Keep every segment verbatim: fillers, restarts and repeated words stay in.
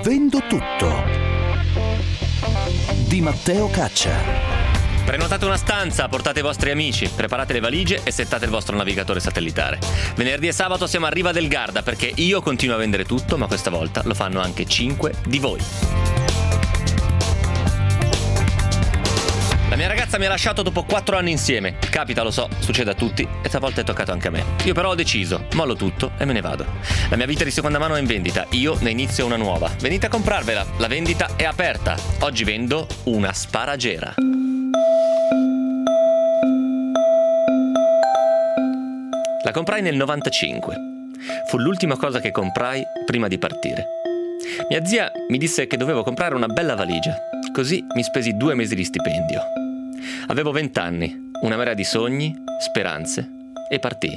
Vendo tutto di Matteo Caccia. Prenotate una stanza, portate i vostri amici, preparate le valigie e settate il vostro navigatore satellitare. Venerdì e sabato siamo a Riva del Garda perché io continuo a vendere tutto, ma questa volta lo fanno anche cinque di voi. La mia ragazza mi ha lasciato dopo quattro anni insieme. Capita, lo so, succede a tutti e stavolta è toccato anche a me. Io però ho deciso, mollo tutto e me ne vado. La mia vita di seconda mano è in vendita, io ne inizio una nuova. Venite a comprarvela, la vendita è aperta. Oggi vendo una sparagera. La comprai nel novantacinque. Fu l'ultima cosa che comprai prima di partire. Mia zia mi disse che dovevo comprare una bella valigia. Così mi spesi due mesi di stipendio. Avevo vent'anni, una marea di sogni, speranze e partii.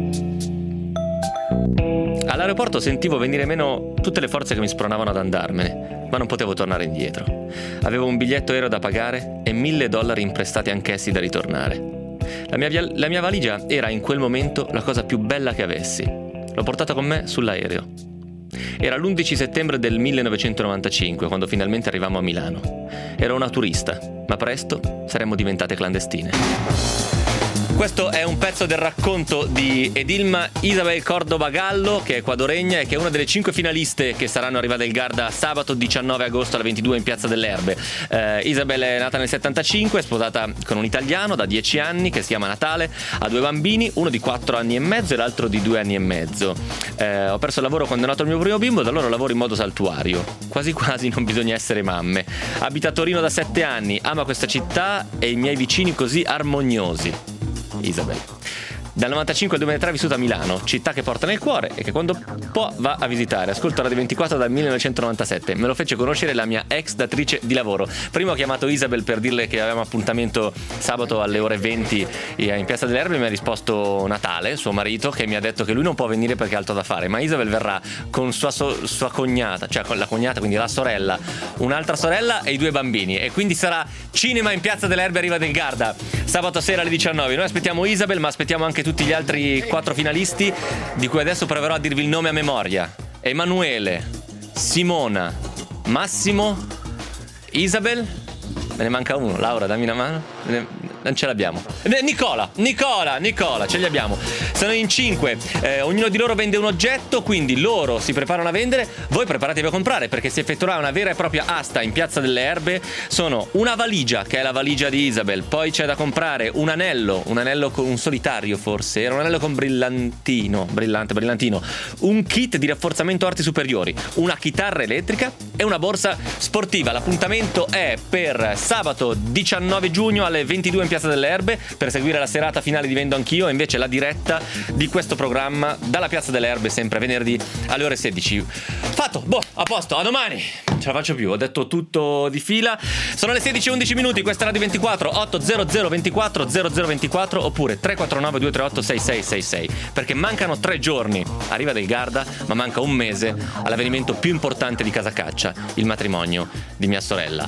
All'aeroporto sentivo venire meno tutte le forze che mi spronavano ad andarmene, ma non potevo tornare indietro. Avevo un biglietto aereo da pagare e mille dollari imprestati anch'essi da ritornare. La mia, via- la mia valigia era in quel momento la cosa più bella che avessi. L'ho portata con me sull'aereo. Era l'undici settembre del millenovecentonovantacinque quando finalmente arrivammo a Milano. Ero una turista, ma presto saremmo diventate clandestine. Questo è un pezzo del racconto di Edilma Isabel Córdoba Gallo, che è ecuadoregna e che è una delle cinque finaliste che saranno a Riva del Garda sabato diciannove agosto alle ventidue in Piazza delle Erbe. Eh, Isabel è nata nel settantacinque, è sposata con un italiano da dieci anni che si chiama Natale, ha due bambini, uno di quattro anni e mezzo e l'altro di due anni e mezzo. Eh, ho perso il lavoro quando è nato il mio primo bimbo, da allora lavoro in modo saltuario. Quasi quasi non bisogna essere mamme. Abita a Torino da sette anni, ama questa città e i miei vicini così armoniosi. Isabel. Dal novantacinque al duemilatré ha vissuto a Milano, città che porta nel cuore e che quando può va a visitare. Ascolto Radio ventiquattro dal millenovecentonovantasette. Me lo fece conoscere la mia ex datrice di lavoro. Prima ho chiamato Isabel per dirle che avevamo appuntamento sabato alle ore venti in Piazza delle Erbe. Mi ha risposto Natale, suo marito, che mi ha detto che lui non può venire perché ha altro da fare, ma Isabel verrà con sua, so- sua cognata, cioè con la cognata, quindi la sorella, un'altra sorella e i due bambini, e quindi sarà cinema in Piazza delle Erbe a Riva del Garda sabato sera alle diciannove. Noi aspettiamo Isabel, ma aspettiamo anche tutti gli altri quattro finalisti di cui adesso proverò a dirvi il nome a memoria: Emanuele, Simona, Massimo, Isabel. Me ne manca uno. Laura, dammi una mano. Non ce l'abbiamo. Nicola, Nicola, Nicola, ce li abbiamo. Sono in cinque, eh, ognuno di loro vende un oggetto, quindi loro si preparano a vendere, voi preparatevi a comprare, perché si effettuerà una vera e propria asta in Piazza delle Erbe. Sono una valigia, che è la valigia di Isabel, poi c'è da comprare un anello, un anello con un solitario forse, era un anello con brillantino, brillante, brillantino, un kit di rafforzamento arti superiori, una chitarra elettrica e una borsa sportiva. L'appuntamento è per sabato diciannove giugno alle ventidue in Piazza delle Erbe per seguire la serata finale di Vendo Anch'io e invece la diretta di questo programma dalla Piazza delle Erbe sempre venerdì alle ore sedici. Fatto, boh, a posto, a domani. Non ce la faccio più, ho detto tutto di fila. Sono le sedici e undici minuti, questa è Radio ventiquattro, ottocento ventiquattro zero zero ventiquattro oppure tre quattro nove due tre otto sei sei sei sei, perché mancano tre giorni a Riva del Garda, ma manca un mese all'avvenimento più importante di Casa Caccia, il matrimonio di mia sorella.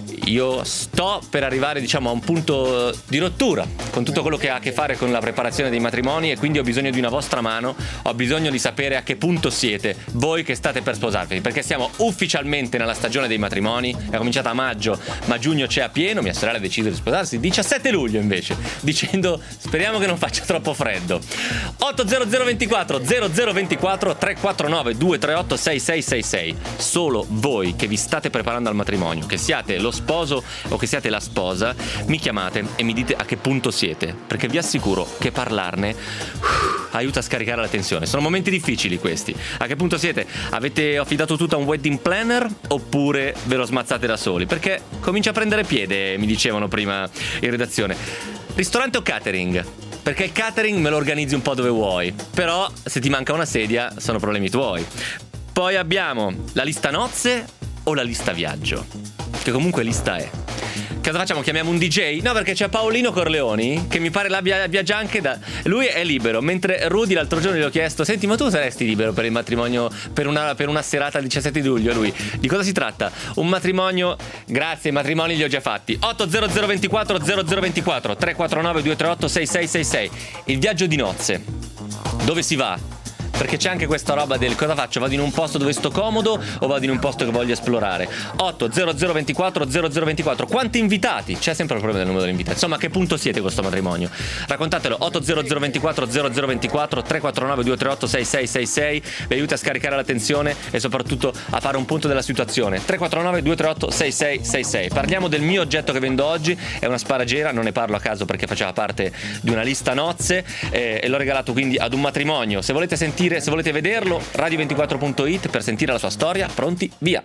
Io sto per arrivare, diciamo, a un punto di rottura con tutto quello che ha a che fare con la preparazione dei matrimoni, e quindi ho bisogno di una vostra mano, ho bisogno di sapere a che punto siete voi che state per sposarvi, perché siamo ufficialmente nella stagione dei matrimoni. È cominciata a maggio, ma giugno c'è a pieno. Mia sorella decide di sposarsi il diciassette luglio invece, dicendo speriamo che non faccia troppo freddo. ottocento ventiquattro zero zero ventiquattro tre quattro nove due tre otto sei sei sei sei. Solo voi che vi state preparando al matrimonio, che siate lo sposo o che siate la sposa, mi chiamate e mi dite a che punto siete, perché vi assicuro che parlarne uh, aiuta a scaricare la tensione. Sono momenti difficili questi. A che punto siete? Avete affidato tutto a un wedding planner oppure ve lo smazzate da soli? Perché comincia a prendere piede, mi dicevano prima in redazione. Ristorante o catering? Perché il catering me lo organizzi un po' dove vuoi, però se ti manca una sedia sono problemi tuoi. Poi abbiamo la lista nozze o la lista viaggio, che comunque lista è. Cosa facciamo? Chiamiamo un D J? No, perché c'è Paolino Corleoni che mi pare l'abbia viaggia anche da... Lui è libero, mentre Rudy l'altro giorno gli ho chiesto: senti, ma tu saresti libero per il matrimonio, per una, per una serata il diciassette luglio? Lui: di cosa si tratta? Un matrimonio? Grazie, i matrimoni li ho già fatti. ottocento ventiquattro zero zero ventiquattro tre quattro nove due tre otto sei sei sei sei. Il viaggio di nozze. Dove si va? perché c'è anche questa roba del cosa faccio, vado in un posto dove sto comodo o vado in un posto che voglio esplorare. Otto zero zero ventiquattro zero zero ventiquattro, quanti invitati? C'è sempre il problema del numero degli invitati, insomma, a che punto siete con questo matrimonio? Raccontatelo. Otto zero zero ventiquattro zero zero ventiquattro, tre quattro nove due tre otto sei sei sei sei, vi aiuta a scaricare la tensione e soprattutto a fare un punto della situazione. Tre quattro nove due tre otto sei sei sei sei. Parliamo del mio oggetto che vendo oggi, è una sparagiera, non ne parlo a caso perché faceva parte di una lista nozze eh, e l'ho regalato quindi ad un matrimonio. Se volete sentire, se volete vederlo, radio ventiquattro punto it per sentire la sua storia. Pronti? Via!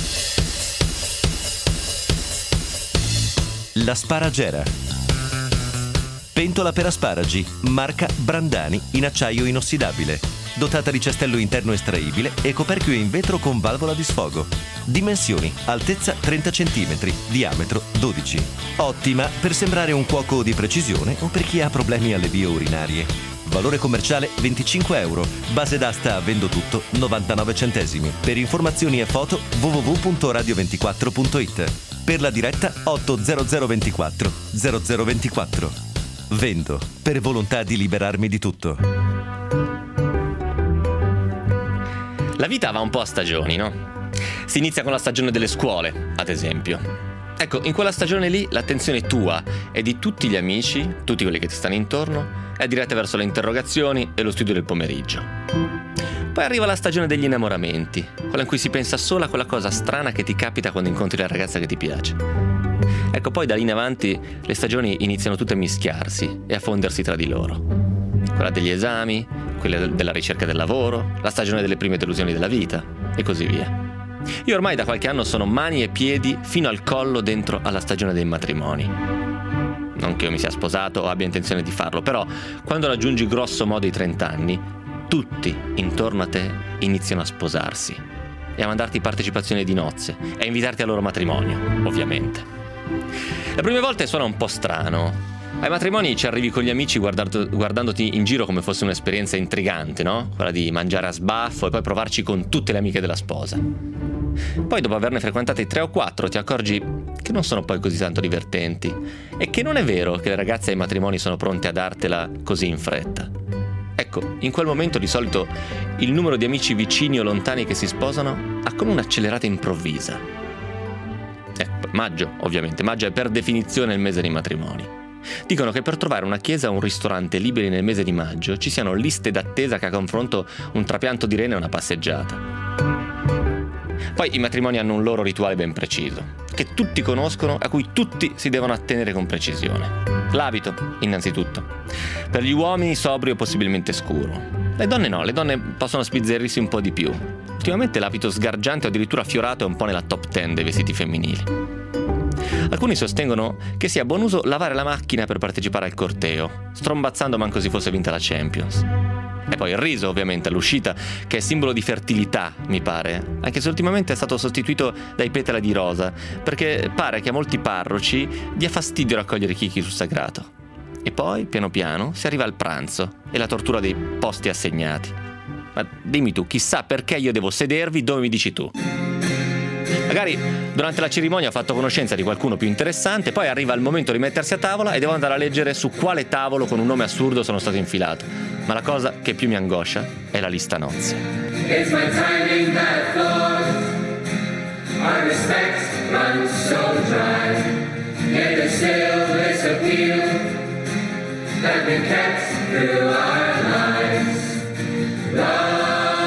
La sparagiera. Pentola per asparagi, marca Brandani, in acciaio inossidabile, dotata di cestello interno estraibile e coperchio in vetro con valvola di sfogo. Dimensioni: altezza trenta centimetri, diametro dodici. Ottima per sembrare un cuoco di precisione o per chi ha problemi alle vie urinarie. Valore commerciale venticinque euro. Base d'asta a vendo tutto novantanove centesimi. Per informazioni e foto w w w punto radio ventiquattro punto it. Per la diretta otto zero zero ventiquattro zero zero ventiquattro. Vendo per volontà di liberarmi di tutto. La vita va un po' a stagioni, no? Si inizia con la stagione delle scuole, ad esempio. Ecco, in quella stagione lì l'attenzione tua e di tutti gli amici, tutti quelli che ti stanno intorno, è diretta verso le interrogazioni e lo studio del pomeriggio. Poi arriva la stagione degli innamoramenti, quella in cui si pensa solo a quella cosa strana che ti capita quando incontri la ragazza che ti piace. Ecco, poi da lì in avanti le stagioni iniziano tutte a mischiarsi e a fondersi tra di loro. Quella degli esami, quella della ricerca del lavoro, la stagione delle prime delusioni della vita e così via. Io ormai da qualche anno sono mani e piedi fino al collo dentro alla stagione dei matrimoni. Non che io mi sia sposato o abbia intenzione di farlo, però quando raggiungi grosso modo i trenta anni, tutti intorno a te iniziano a sposarsi e a mandarti partecipazioni di nozze e a invitarti al loro matrimonio, ovviamente. Le prime volte suona un po' strano. Ai matrimoni ci arrivi con gli amici guardato, guardandoti in giro come fosse un'esperienza intrigante, no? Quella di mangiare a sbaffo e poi provarci con tutte le amiche della sposa. Poi dopo averne frequentate tre o quattro ti accorgi che non sono poi così tanto divertenti e che non è vero che le ragazze ai matrimoni sono pronte a dartela così in fretta. Ecco, in quel momento di solito il numero di amici vicini o lontani che si sposano ha come un'accelerata improvvisa. Ecco, maggio, ovviamente, maggio è per definizione il mese dei matrimoni. Dicono che per trovare una chiesa o un ristorante liberi nel mese di maggio ci siano liste d'attesa che a confronto un trapianto di rene e una passeggiata. Poi i matrimoni hanno un loro rituale ben preciso, che tutti conoscono, a cui tutti si devono attenere con precisione. L'abito, innanzitutto. Per gli uomini sobrio e possibilmente scuro. Le donne no, le donne possono sbizzarrirsi un po' di più. Ultimamente l'abito sgargiante o addirittura fiorato è un po' nella top ten dei vestiti femminili. Alcuni sostengono che sia buon uso lavare la macchina per partecipare al corteo, strombazzando manco si fosse vinta la Champions. E poi il riso, ovviamente, all'uscita, che è simbolo di fertilità, mi pare, anche se ultimamente è stato sostituito dai petali di rosa, perché pare che a molti parroci dia fastidio raccogliere chicchi sul sagrato. E poi, piano piano, si arriva al pranzo e la tortura dei posti assegnati. Ma dimmi tu, chissà perché io devo sedervi dove mi dici tu. Magari durante la cerimonia ho fatto conoscenza di qualcuno più interessante, poi arriva il momento di mettersi a tavola e devo andare a leggere su quale tavolo con un nome assurdo sono stato infilato. Ma la cosa che più mi angoscia è la lista nozze. It's my timing that flows. Our respects run so dry. Yet there's still this appeal that we kept through our lives. Love.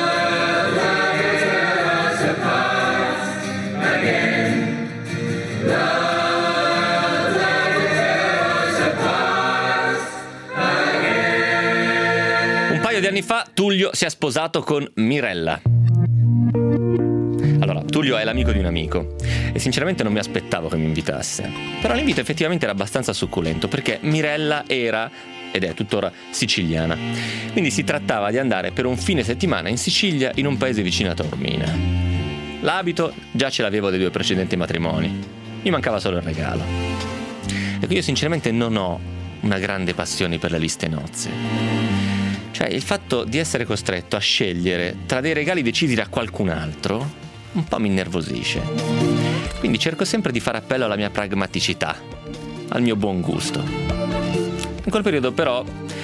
Di anni fa Tullio si è sposato con Mirella. Allora, Tullio è l'amico di un amico e sinceramente non mi aspettavo che mi invitasse. Però l'invito effettivamente era abbastanza succulento perché Mirella era, ed è tuttora, siciliana. Quindi si trattava di andare per un fine settimana in Sicilia, in un paese vicino a Taormina. L'abito già ce l'avevo dai due precedenti matrimoni, mi mancava solo il regalo. Ecco, io sinceramente non ho una grande passione per le liste nozze. Cioè, il fatto di essere costretto a scegliere tra dei regali decisi da qualcun altro un po' mi innervosisce. Quindi cerco sempre di fare appello alla mia pragmaticità, al mio buon gusto. In quel periodo però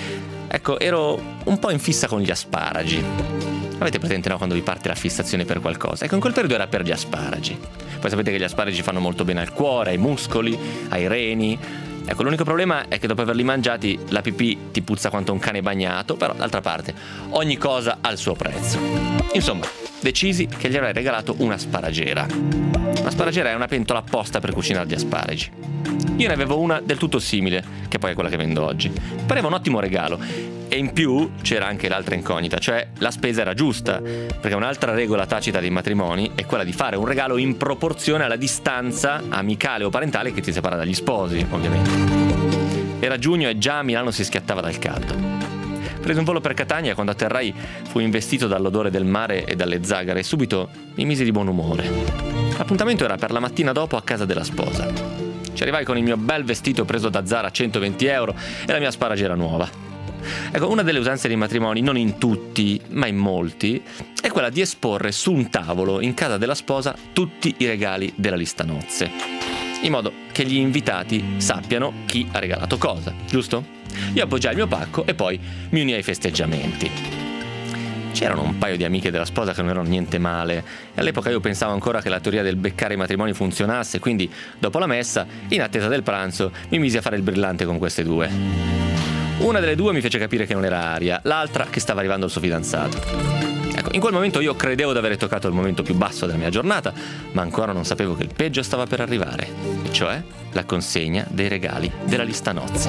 Ecco, ero un po' in fissa con gli asparagi. Avete presente, no, quando vi parte la fissazione per qualcosa? Ecco, in quel periodo era per gli asparagi. Poi sapete che gli asparagi fanno molto bene al cuore, ai muscoli, ai reni. Ecco, l'unico problema è che dopo averli mangiati la pipì ti puzza quanto un cane bagnato, però d'altra parte ogni cosa ha il suo prezzo. Insomma, decisi che gli avrei regalato una sparagera. Una sparagera è una pentola apposta per cucinare gli asparagi. Io ne avevo una del tutto simile, che poi è quella che vendo oggi. Pareva un ottimo regalo. E in più c'era anche l'altra incognita, cioè la spesa era giusta, perché un'altra regola tacita dei matrimoni è quella di fare un regalo in proporzione alla distanza amicale o parentale che ti separa dagli sposi, ovviamente. Era giugno e già a Milano si schiattava dal caldo. Presi un volo per Catania e quando atterrai fui investito dall'odore del mare e dalle zagare e subito mi misi di buon umore. L'appuntamento era per la mattina dopo a casa della sposa. Ci arrivai con il mio bel vestito preso da Zara a centoventi euro e la mia sparagera nuova. Ecco, una delle usanze dei matrimoni, non in tutti, ma in molti, è quella di esporre su un tavolo in casa della sposa tutti i regali della lista nozze, in modo che gli invitati sappiano chi ha regalato cosa, giusto? Io appoggiai il mio pacco e poi mi unii ai festeggiamenti. C'erano un paio di amiche della sposa che non erano niente male e all'epoca io pensavo ancora che la teoria del beccare i matrimoni funzionasse, quindi dopo la messa, in attesa del pranzo, mi misi a fare il brillante con queste due. Una delle due mi fece capire che non era aria, l'altra che stava arrivando il suo fidanzato. Ecco, in quel momento io credevo di aver toccato il momento più basso della mia giornata, ma ancora non sapevo che il peggio stava per arrivare, e cioè la consegna dei regali della lista nozze.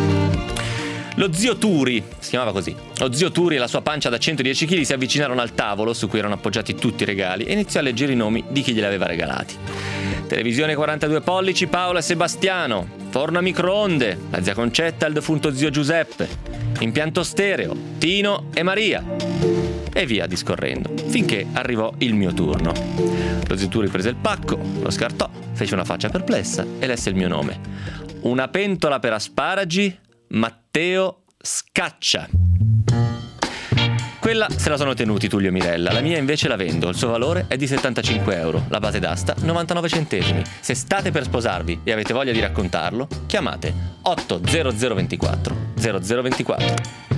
Lo zio Turi, si chiamava così, lo zio Turi e la sua pancia da centodieci chili si avvicinarono al tavolo su cui erano appoggiati tutti i regali e iniziò a leggere i nomi di chi glieli aveva regalati. Televisione quarantadue pollici Paola e Sebastiano, forno a microonde, la zia Concetta e il defunto zio Giuseppe, impianto stereo, Tino e Maria. E via discorrendo, finché arrivò il mio turno. Lo zio Turi prese il pacco, lo scartò, fece una faccia perplessa e lesse il mio nome. Una pentola per asparagi, Matteo Scaccia. Quella se la sono tenuti Tullio e Mirella, la mia invece la vendo, il suo valore è di settantacinque euro, la base d'asta novantanove centesimi. Se state per sposarvi e avete voglia di raccontarlo, chiamate otto zero zero ventiquattro zero zero ventiquattro.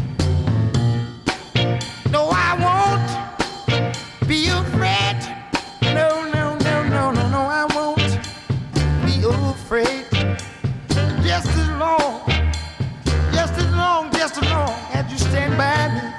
No, I won't be afraid. No, no, no, no, no, no, I won't be afraid. Just as long, just as long, just as long as you stand by me.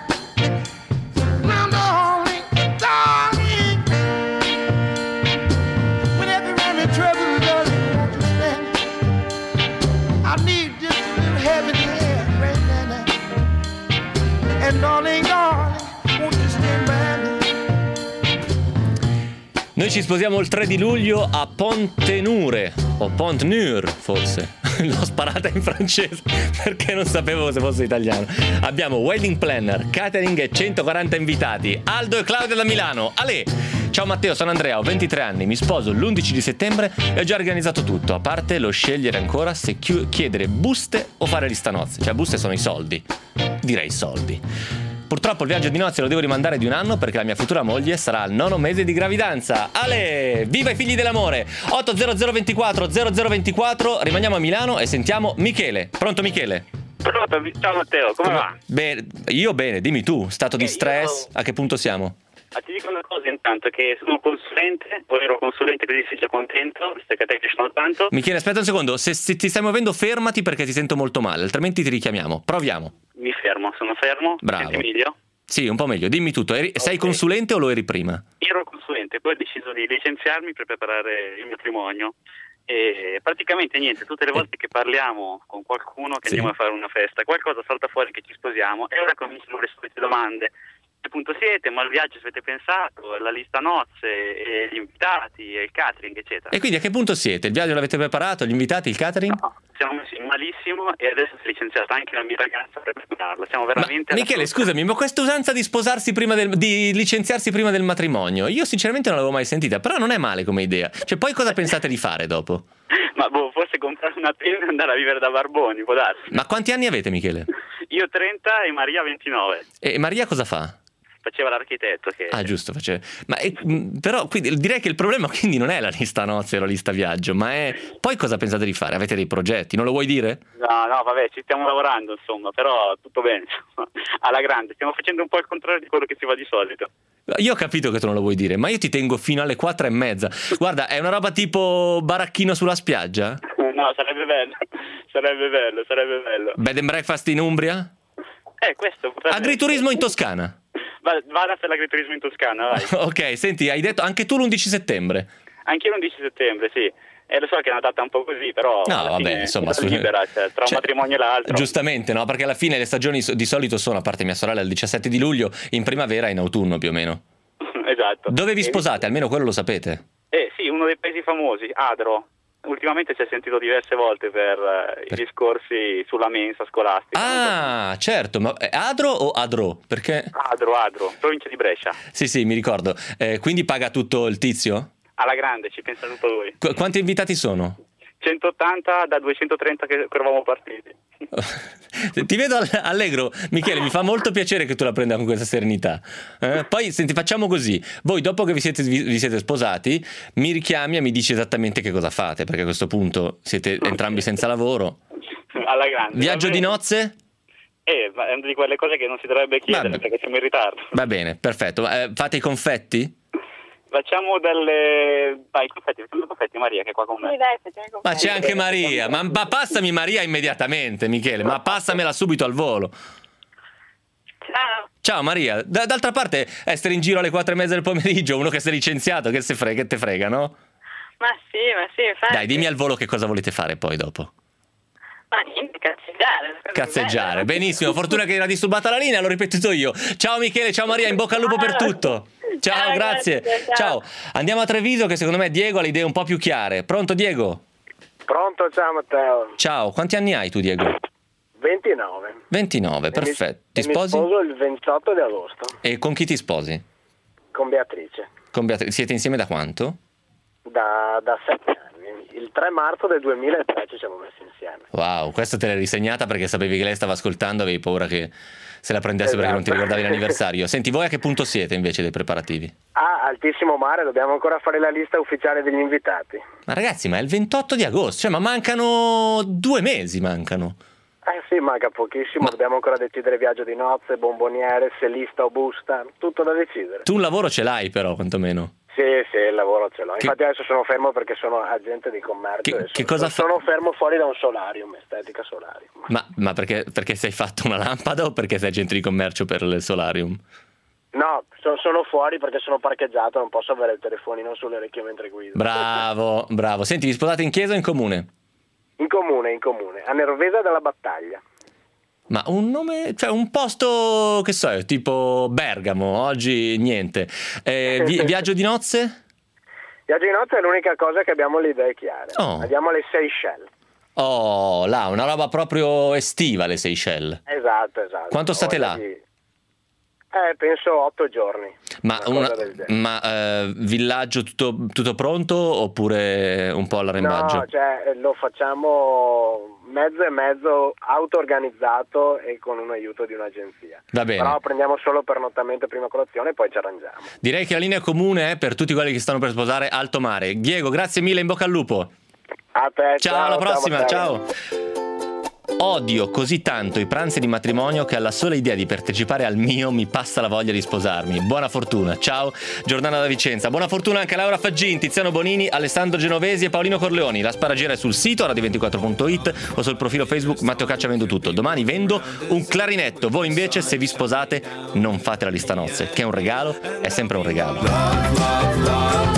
Noi ci sposiamo il tre di luglio a Pont-Tenure, o Pont-Nur forse, l'ho sparata in francese perché non sapevo se fosse italiano. Abbiamo wedding planner, catering e centoquaranta invitati, Aldo e Claudia da Milano. Ale! Ciao Matteo, sono Andrea, ho ventitré anni, mi sposo l'undici di settembre e ho già organizzato tutto, a parte lo scegliere ancora se chiedere buste o fare lista nozze. Cioè buste sono i soldi, direi soldi. Purtroppo il viaggio di nozze lo devo rimandare di un anno perché la mia futura moglie sarà al nono mese di gravidanza. Ale! Viva i figli dell'amore! otto zero zero ventiquattro zero zero ventiquattro, rimaniamo a Milano e sentiamo Michele. Pronto Michele? Pronto, ciao Matteo, come, come va? Bene, io bene, dimmi tu, stato okay, di stress, io... a che punto siamo? Ah, ti dico una cosa intanto, che sono consulente, o ero consulente, così sei già contento, visto che a te piacciono tanto. Michele, aspetta un secondo, se, se ti stai muovendo fermati perché ti sento molto male, altrimenti ti richiamiamo. Proviamo. Mi fermo, sono fermo. Bravo. Senti meglio? Sì, un po' meglio, dimmi tutto. Eri, okay. Sei consulente o lo eri prima? Ero consulente, poi ho deciso di licenziarmi per preparare il matrimonio. E praticamente niente, tutte le volte che parliamo con qualcuno che sì. andiamo a fare una festa, qualcosa salta fuori che ci sposiamo e ora cominciano le solite domande. A che punto siete? Ma il viaggio avete pensato? La lista nozze, e gli invitati, e il catering, eccetera. E quindi a che punto siete? Il viaggio l'avete preparato? Gli invitati, il catering? No, siamo messi malissimo e adesso si è licenziata anche la mia ragazza per prepararla. Siamo veramente... Ma, Michele, scusami, ma questa usanza di sposarsi prima del... di licenziarsi prima del matrimonio, io sinceramente non l'avevo mai sentita, però non è male come idea. Cioè, poi cosa pensate di fare dopo? Ma boh, forse comprare una tenda e andare a vivere da barboni, può darsi. Ma quanti anni avete, Michele? Io trenta e Maria ventinove. E Maria cosa fa? faceva l'architetto. Che... Ah, giusto, faceva. Ma è, però quindi, direi che il problema quindi non è la lista nozze o la lista viaggio, ma è poi cosa pensate di fare? Avete dei progetti? Non lo vuoi dire? No, no, vabbè, ci stiamo lavorando, insomma, però tutto bene, insomma, alla grande. Stiamo facendo un po' il contrario di quello che si fa di solito. Io ho capito che tu non lo vuoi dire, ma io ti tengo fino alle quattro e mezza. Guarda, è una roba tipo baracchino sulla spiaggia? No, sarebbe bello, sarebbe bello, sarebbe bello. Bed and breakfast in Umbria? Eh, questo potrebbe... Agriturismo in Toscana? Va- Vada per l'agriturismo in Toscana, vai. Ok, senti, hai detto anche tu l'undici settembre? Anche l'undici settembre, sì. E lo so che è una data un po' così, però no, alla vabbè, fine insomma, è libera, cioè, tra un cioè, matrimonio e l'altro. Giustamente, no? Perché alla fine le stagioni di solito sono, a parte mia sorella, il diciassette di luglio, in primavera e in autunno più o meno. Esatto. Dove vi sposate? Almeno quello lo sapete. Eh sì, uno dei paesi famosi, Adro. Ultimamente si è sentito diverse volte per, per... i discorsi sulla mensa scolastica. Ah, certo, ma Adro o Adro? Perché... Adro, Adro, provincia di Brescia. Sì, sì, mi ricordo. Eh, quindi paga tutto il tizio? Alla grande, ci pensa tutto lui. Qu- quanti invitati sono? centottanta da duecentotrenta che eravamo partiti. Ti vedo allegro, Michele, mi fa molto piacere che tu la prenda con questa serenità. Eh? Poi senti, facciamo così: voi dopo che vi siete, vi siete sposati mi richiami e mi dici esattamente che cosa fate, perché a questo punto siete entrambi senza lavoro. Alla grande. Viaggio di nozze? Eh, è una di quelle cose che non si dovrebbe chiedere. Vabbè. Perché siamo in ritardo. Va bene, perfetto. Eh, fate i confetti? Facciamo delle... Vai, confetti, facciamo i confetti, Maria che è qua con me. Sì, dai, facciamo i confetti. Ma c'è anche Maria, ma, ma passami Maria immediatamente, Michele, ma passamela subito al volo. Ciao. Ciao Maria, D- d'altra parte essere in giro alle quattro e mezza del pomeriggio, uno che si è licenziato, che se frega, che te frega, no? Ma sì, ma sì, infatti. Dai, dimmi al volo che cosa volete fare poi dopo. Ma niente, cazzeggiare. Cazzeggiare, benissimo, fortuna che era disturbata la linea, l'ho ripetuto io. Ciao Michele, ciao Maria, in bocca al lupo per tutto. Ciao, ciao grazie. grazie, ciao. ciao. Andiamo a Treviso che secondo me Diego ha le idee un po' più chiare. Pronto Diego? Pronto, ciao Matteo. Ciao, quanti anni hai tu Diego? ventinove. ventinove, perfetto. Mi, ti sposi? Mi sposo il ventotto di agosto. E con chi ti sposi? Con Beatrice. Con Beatrice. Siete insieme da quanto? Da, da sette anni. Il tre marzo del duemilatré ci siamo messi insieme. Wow, questo te l'hai risegnata perché sapevi che lei stava ascoltando, avevi paura che se la prendesse esatto. Perché non ti ricordavi l'anniversario. Senti, voi a che punto siete invece dei preparativi? Ah, altissimo mare, dobbiamo ancora fare la lista ufficiale degli invitati. Ma ragazzi, ma è il ventotto di agosto, cioè ma mancano due mesi, mancano. Eh sì, manca pochissimo, ma... dobbiamo ancora decidere viaggio di nozze, bomboniere, se lista o busta, tutto da decidere. Tu un lavoro ce l'hai però, quantomeno. Sì, sì, il lavoro ce l'ho. Che... Infatti adesso sono fermo perché sono agente di commercio. Che, e che sono, cosa fa... sono fermo fuori da un solarium, estetica solarium. Ma, ma perché, perché sei fatto una lampada o perché sei agente di commercio per il solarium? No, so, sono fuori perché sono parcheggiato, non posso avere il telefonino sulle orecchie mentre guido. Bravo, bravo. Senti, vi sposate in chiesa o in comune? In comune, in comune, a Nervesa della Battaglia. Ma un nome, cioè un posto, che so, tipo Bergamo, oggi niente. Eh, vi, viaggio di nozze? Viaggio di nozze è l'unica cosa che abbiamo le idee chiare. Oh. Andiamo alle Seychelles. Oh, là, una roba proprio estiva, le Seychelles. Esatto, esatto. Quanto state là? Di... Eh, penso otto giorni. Ma, una, una ma eh, villaggio tutto, tutto pronto oppure un po' all'arrembaggio? No, cioè lo facciamo mezzo e mezzo auto-organizzato e con un aiuto di un'agenzia. Va bene. Però prendiamo solo pernottamento e prima colazione e poi ci arrangiamo. Direi che la linea comune è per tutti quelli che stanno per sposare alto mare. Diego, grazie mille, in bocca al lupo. A te, ciao, ciao, alla prossima, ciao. ciao. Odio così tanto i pranzi di matrimonio che alla sola idea di partecipare al mio mi passa la voglia di sposarmi. Buona fortuna, ciao Giordana da Vicenza. Buona fortuna anche a Laura Faggin, Tiziano Bonini, Alessandro Genovesi e Paolino Corleoni. La sparagiera è sul sito radio ventiquattro punto it o sul profilo Facebook Matteo Caccia Vendo Tutto. Domani vendo un clarinetto. Voi invece, se vi sposate, non fate la lista nozze, che è un regalo, è sempre un regalo. Love, love, love.